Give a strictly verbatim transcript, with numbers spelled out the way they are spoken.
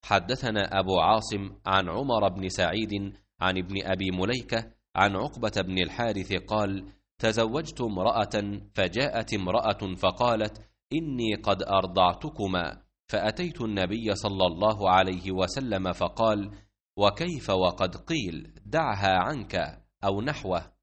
حدثنا أبو عاصم عن عمر بن سعيد عن ابن أبي مليكة عن عقبة بن الحارث قال: تزوجت امرأة فجاءت امرأة فقالت: إني قد أرضعتكما، فأتيت النبي صلى الله عليه وسلم فقال: وكيف وقد قيل دعها عنك، أو نحوه.